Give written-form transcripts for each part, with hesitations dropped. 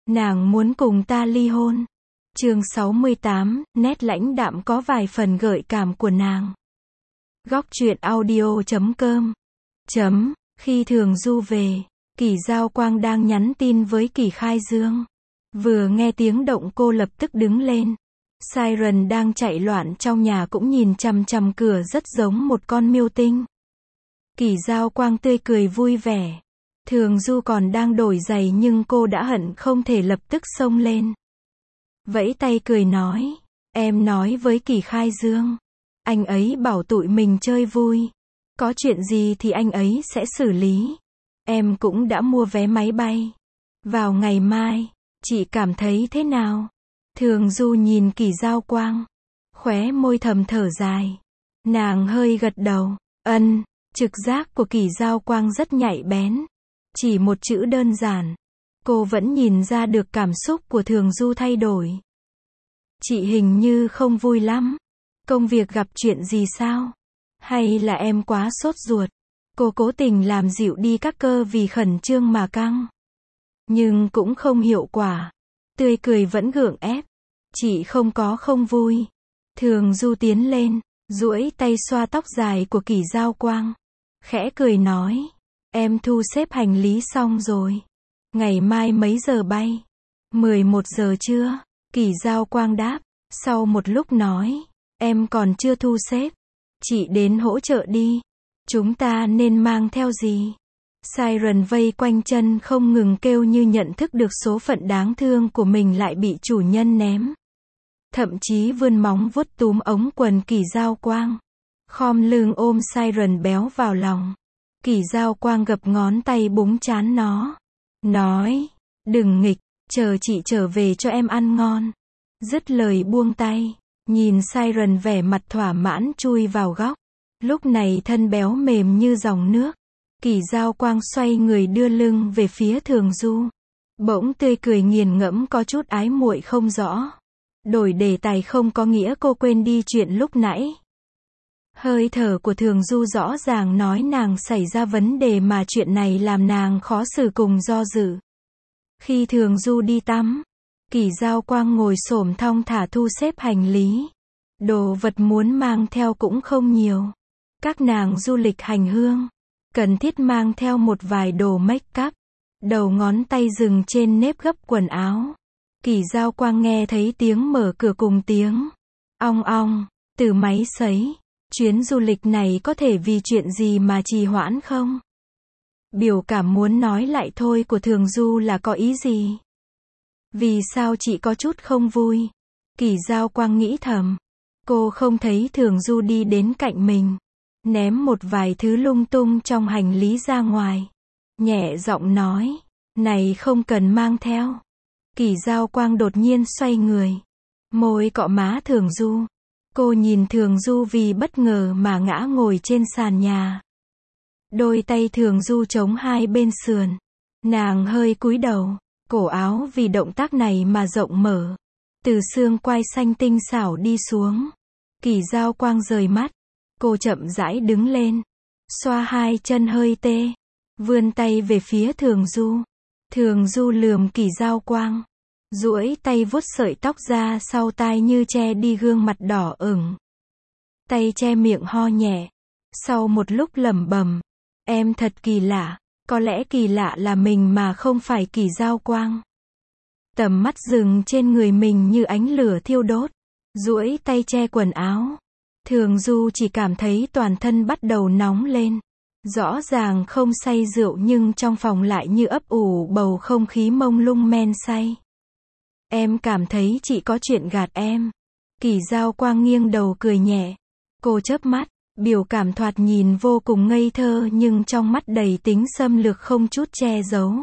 Nàng muốn cùng ta ly hôn. Chương 68, nét lãnh đạm có vài phần gợi cảm của nàng. Góc truyện audio.com. Khi Thường Du về, Kỷ Giao Quang đang nhắn tin với Kỷ Khai Dương. Vừa nghe tiếng động cô lập tức đứng lên. Siren đang chạy loạn trong nhà cũng nhìn chằm chằm cửa rất giống một con miêu tinh. Kỷ Giao Quang tươi cười vui vẻ. Thường Du còn đang đổi giày nhưng cô đã hận không thể lập tức xông lên. Vẫy tay cười nói, em nói với Kỷ Khai Dương. Anh ấy bảo tụi mình chơi vui. Có chuyện gì thì anh ấy sẽ xử lý. Em cũng đã mua vé máy bay. Vào ngày mai, chị cảm thấy thế nào? Thường Du nhìn Kỷ Giao Quang. Khóe môi thầm thở dài. Nàng hơi gật đầu. Trực giác của Kỷ Giao Quang rất nhạy bén. Chỉ một chữ đơn giản. Cô vẫn nhìn ra được cảm xúc của Thường Du thay đổi. Chị hình như không vui lắm. Công việc gặp chuyện gì sao? Hay là em quá sốt ruột? Cô cố tình làm dịu đi các cơ vì khẩn trương mà căng. Nhưng cũng không hiệu quả. Tươi cười vẫn gượng ép. Chị không vui. Thường Du tiến lên, duỗi tay xoa tóc dài của Kỷ Giao Quang. Khẽ cười nói, em thu xếp hành lý xong rồi. Ngày mai mấy giờ bay? 11 giờ trưa. Kỷ Giao Quang đáp. Sau một lúc nói, em còn chưa thu xếp. Chị đến hỗ trợ đi. Chúng ta nên mang theo gì? Siren vây quanh chân không ngừng kêu như nhận thức được số phận đáng thương của mình lại bị chủ nhân ném. Thậm chí vươn móng vuốt túm ống quần Kỷ Giao Quang. Khom lưng ôm Siren béo vào lòng. Kỷ Giao Quang gập ngón tay búng trán nó. Nói, đừng nghịch, chờ chị trở về cho em ăn ngon. Dứt lời buông tay. Nhìn Siren vẻ mặt thỏa mãn chui vào góc. Lúc này thân béo mềm như dòng nước. Kỷ Giao Quang xoay người đưa lưng về phía Thường Du. Bỗng tươi cười nghiền ngẫm có chút ái muội không rõ. Đổi đề tài không có nghĩa cô quên đi chuyện lúc nãy. Hơi thở của Thường Du rõ ràng nói nàng xảy ra vấn đề mà chuyện này làm nàng khó xử cùng do dự. Khi Thường Du đi tắm, Kỷ Giao Quang ngồi xổm thong thả thu xếp hành lý. Đồ vật muốn mang theo cũng không nhiều. Các nàng du lịch hành hương, cần thiết mang theo một vài đồ make up. Đầu ngón tay dừng trên nếp gấp quần áo. Kỷ Giao Quang nghe thấy tiếng mở cửa cùng tiếng ong ong từ máy sấy. Chuyến du lịch này có thể vì chuyện gì mà trì hoãn không? Biểu cảm muốn nói lại thôi của Thường Du là có ý gì? Vì sao chị có chút không vui? Kỷ Giao Quang nghĩ thầm. Cô không thấy Thường Du đi đến cạnh mình. Ném một vài thứ lung tung trong hành lý ra ngoài. Nhẹ giọng nói. Này không cần mang theo. Kỷ Giao Quang đột nhiên xoay người. Môi cọ má Thường Du. Cô nhìn Thường Du vì bất ngờ mà ngã ngồi trên sàn nhà. Đôi tay Thường Du chống hai bên sườn. Nàng hơi cúi đầu. Cổ áo vì động tác này mà rộng mở. Từ xương quai xanh tinh xảo đi xuống. Kỷ Giao Quang rời mắt. Cô chậm rãi đứng lên. Xoa hai chân hơi tê. Vươn tay về phía Thường Du. Thường Du lườm Kỷ Giao Quang. Duỗi tay vuốt sợi tóc ra sau tai như che đi gương mặt đỏ ửng. Tay che miệng ho nhẹ. Sau một lúc lẩm bẩm. Em thật kỳ lạ. Có lẽ kỳ lạ là mình mà không phải Kỷ Giao Quang. Tầm mắt dừng trên người mình như ánh lửa thiêu đốt. Duỗi tay che quần áo. Thường Du chỉ cảm thấy toàn thân bắt đầu nóng lên. Rõ ràng không say rượu nhưng trong phòng lại như ấp ủ bầu không khí mông lung men say. Em cảm thấy chị có chuyện gạt em. Kỷ Giao Quang nghiêng đầu cười nhẹ. Cô chớp mắt, biểu cảm thoạt nhìn vô cùng ngây thơ nhưng trong mắt đầy tính xâm lược không chút che giấu.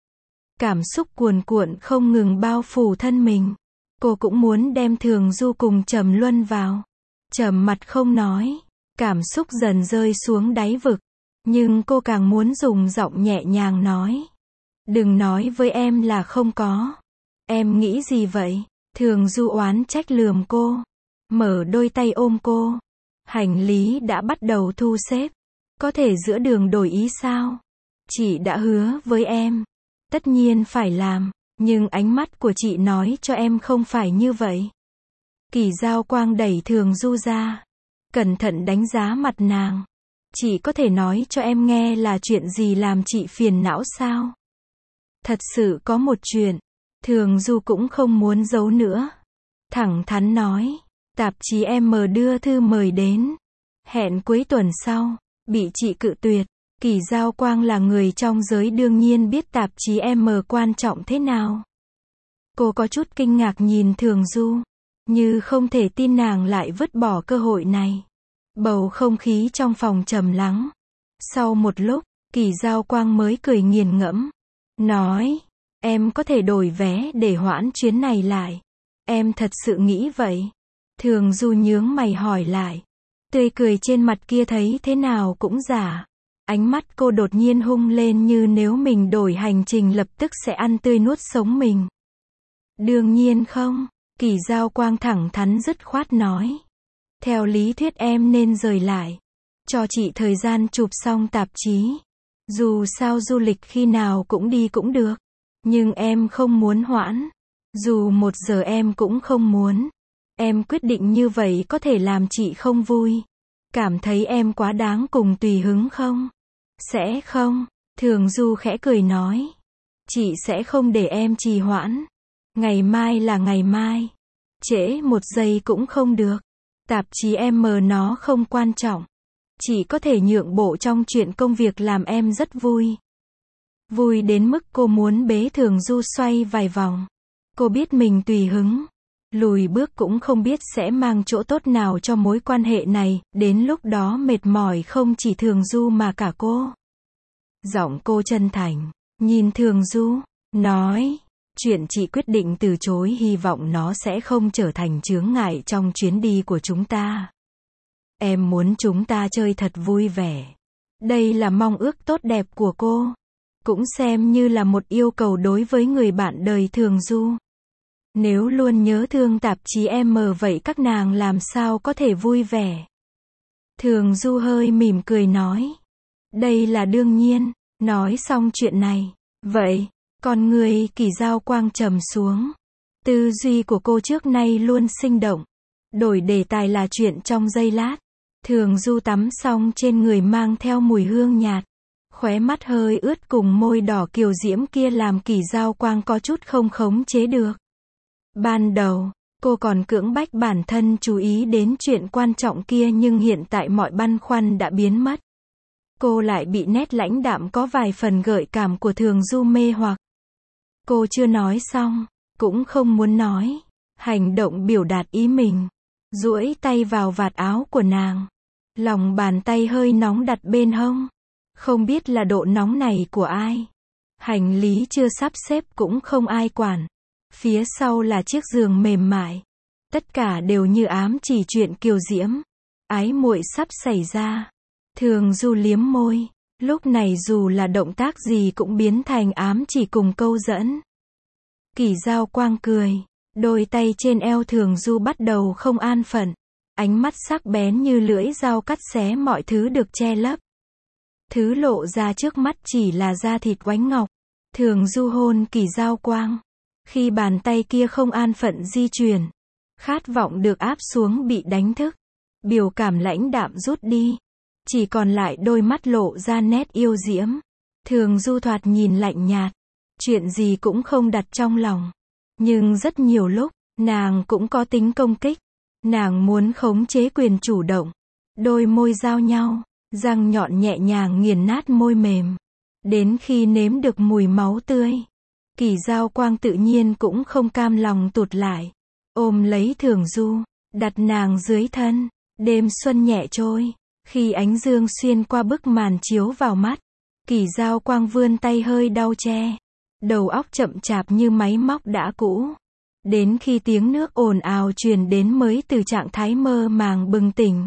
Cảm xúc cuồn cuộn không ngừng bao phủ thân mình. Cô cũng muốn đem Thường Du cùng Trầm Luân vào. Trầm mặt không nói. Cảm xúc dần rơi xuống đáy vực. Nhưng cô càng muốn dùng giọng nhẹ nhàng nói. Đừng nói với em là không có. Em nghĩ gì vậy? Thường Du oán trách lườm cô. Mở đôi tay ôm cô. Hành lý đã bắt đầu thu xếp. Có thể giữa đường đổi ý sao? Chị đã hứa với em. Tất nhiên phải làm. Nhưng ánh mắt của chị nói cho em không phải như vậy. Kỳ Giao Quang đẩy Thường Du ra, cẩn thận đánh giá mặt nàng. Chị có thể nói cho em nghe là chuyện gì làm chị phiền não sao? Thật sự có một chuyện. Thường Du cũng không muốn giấu nữa. Thẳng thắn nói, tạp chí M đưa thư mời đến. Hẹn cuối tuần sau, bị chị cự tuyệt. Kỳ Giao Quang là người trong giới đương nhiên biết tạp chí M quan trọng thế nào. Cô có chút kinh ngạc nhìn Thường Du, như không thể tin nàng lại vứt bỏ cơ hội này. Bầu không khí trong phòng trầm lắng. Sau một lúc, Kỳ Giao Quang mới cười nghiền ngẫm. Nói, em có thể đổi vé để hoãn chuyến này lại. Em thật sự nghĩ vậy. Thường Du nhướng mày hỏi lại. Tươi cười trên mặt kia thấy thế nào cũng giả. Ánh mắt cô đột nhiên hung lên như nếu mình đổi hành trình lập tức sẽ ăn tươi nuốt sống mình. Đương nhiên không, Kỳ Giao Quang thẳng thắn dứt khoát nói. Theo lý thuyết em nên rời lại. Cho chị thời gian chụp xong tạp chí. Dù sao du lịch khi nào cũng đi cũng được. Nhưng em không muốn hoãn. Dù 1 giờ em cũng không muốn. Em quyết định như vậy có thể làm chị không vui. Cảm thấy em quá đáng cùng tùy hứng không? Sẽ không, Thường Du khẽ cười nói. Chị sẽ không để em trì hoãn. Ngày mai là ngày mai. Trễ 1 giây cũng không được. Tạp chí M nó không quan trọng. Chị có thể nhượng bộ trong chuyện công việc làm em rất vui. Vui đến mức cô muốn bế Thường Du xoay vài vòng. Cô biết mình tùy hứng. Lùi bước cũng không biết sẽ mang chỗ tốt nào cho mối quan hệ này, đến lúc đó mệt mỏi không chỉ Thường Du mà cả cô. Giọng cô chân thành, nhìn Thường Du, nói, chuyện chị quyết định từ chối hy vọng nó sẽ không trở thành chướng ngại trong chuyến đi của chúng ta. Em muốn chúng ta chơi thật vui vẻ. Đây là mong ước tốt đẹp của cô. Cũng xem như là một yêu cầu đối với người bạn đời Thường Du. Nếu luôn nhớ thương tạp chí M vậy các nàng làm sao có thể vui vẻ? Thường Du hơi mỉm cười nói. Đây là đương nhiên. Nói xong chuyện này. Vậy, con người Kỳ Giao Quang trầm xuống. Tư duy của cô trước nay luôn sinh động. Đổi đề tài là chuyện trong giây lát. Thường Du tắm xong trên người mang theo mùi hương nhạt. Khóe mắt hơi ướt cùng môi đỏ kiều diễm kia làm Kỳ Giao Quang có chút không khống chế được. Ban đầu, cô còn cưỡng bách bản thân chú ý đến chuyện quan trọng kia nhưng hiện tại mọi băn khoăn đã biến mất. Cô lại bị nét lãnh đạm có vài phần gợi cảm của Thường Du mê hoặc. Cô chưa nói xong, cũng không muốn nói. Hành động biểu đạt ý mình. Duỗi tay vào vạt áo của nàng. Lòng bàn tay hơi nóng đặt bên hông. Không biết là độ nóng này của ai. Hành lý chưa sắp xếp cũng không ai quản. Phía sau là chiếc giường mềm mại. Tất cả đều như ám chỉ chuyện kiều diễm. Ái muội sắp xảy ra. Thường Du liếm môi. Lúc này dù là động tác gì cũng biến thành ám chỉ cùng câu dẫn. Kỳ Giao Quang cười. Đôi tay trên eo Thường Du bắt đầu không an phận. Ánh mắt sắc bén như lưỡi dao cắt xé mọi thứ được che lấp. Thứ lộ ra trước mắt chỉ là da thịt oánh ngọc. Thường Du hôn Kỳ Giao Quang. Khi bàn tay kia không an phận di chuyển. Khát vọng được áp xuống bị đánh thức. Biểu cảm lãnh đạm rút đi. Chỉ còn lại đôi mắt lộ ra nét yêu diễm. Thường Du thoạt nhìn lạnh nhạt. Chuyện gì cũng không đặt trong lòng. Nhưng rất nhiều lúc, nàng cũng có tính công kích. Nàng muốn khống chế quyền chủ động. Đôi môi giao nhau, răng nhọn nhẹ nhàng nghiền nát môi mềm. Đến khi nếm được mùi máu tươi. Kỳ Giao Quang tự nhiên cũng không cam lòng tụt lại. Ôm lấy Thường Du, đặt nàng dưới thân. Đêm xuân nhẹ trôi. Khi ánh dương xuyên qua bức màn chiếu vào mắt. Kỳ Giao Quang vươn tay hơi đau che. Đầu óc chậm chạp như máy móc đã cũ. Đến khi tiếng nước ồn ào truyền đến mới từ trạng thái mơ màng bừng tỉnh.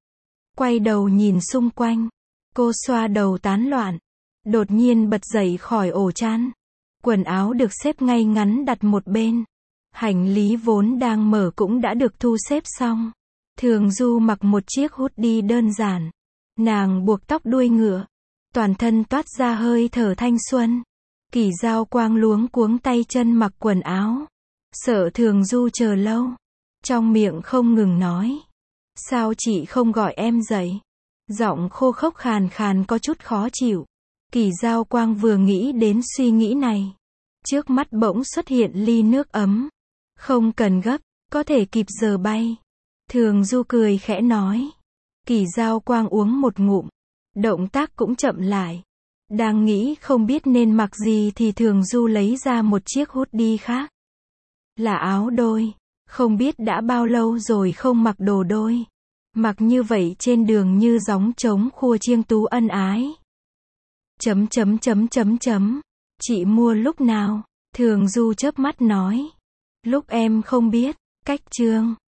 Quay đầu nhìn xung quanh. Cô xoa đầu tán loạn. Đột nhiên bật dậy khỏi ổ chăn. Quần áo được xếp ngay ngắn đặt một bên. Hành lý vốn đang mở cũng đã được thu xếp xong. Thường Du mặc một chiếc hoodie đơn giản. Nàng buộc tóc đuôi ngựa. Toàn thân toát ra hơi thở thanh xuân. Kỳ Giao Quang luống cuống tay chân mặc quần áo. Sợ Thường Du chờ lâu. Trong miệng không ngừng nói. Sao chị không gọi em dậy? Giọng khô khốc khàn khàn có chút khó chịu. Kỳ Giao Quang vừa nghĩ đến suy nghĩ này. Trước mắt bỗng xuất hiện ly nước ấm. Không cần gấp, có thể kịp giờ bay. Thường Du cười khẽ nói. Kỳ Giao Quang uống một ngụm. Động tác cũng chậm lại. Đang nghĩ không biết nên mặc gì thì Thường Du lấy ra một chiếc hoodie khác. Là áo đôi. Không biết đã bao lâu rồi không mặc đồ đôi. Mặc như vậy trên đường như gióng trống khua chiêng tú ân ái. Chị mua lúc nào? Thường Du chớp mắt nói. Lúc em không biết. Cách chương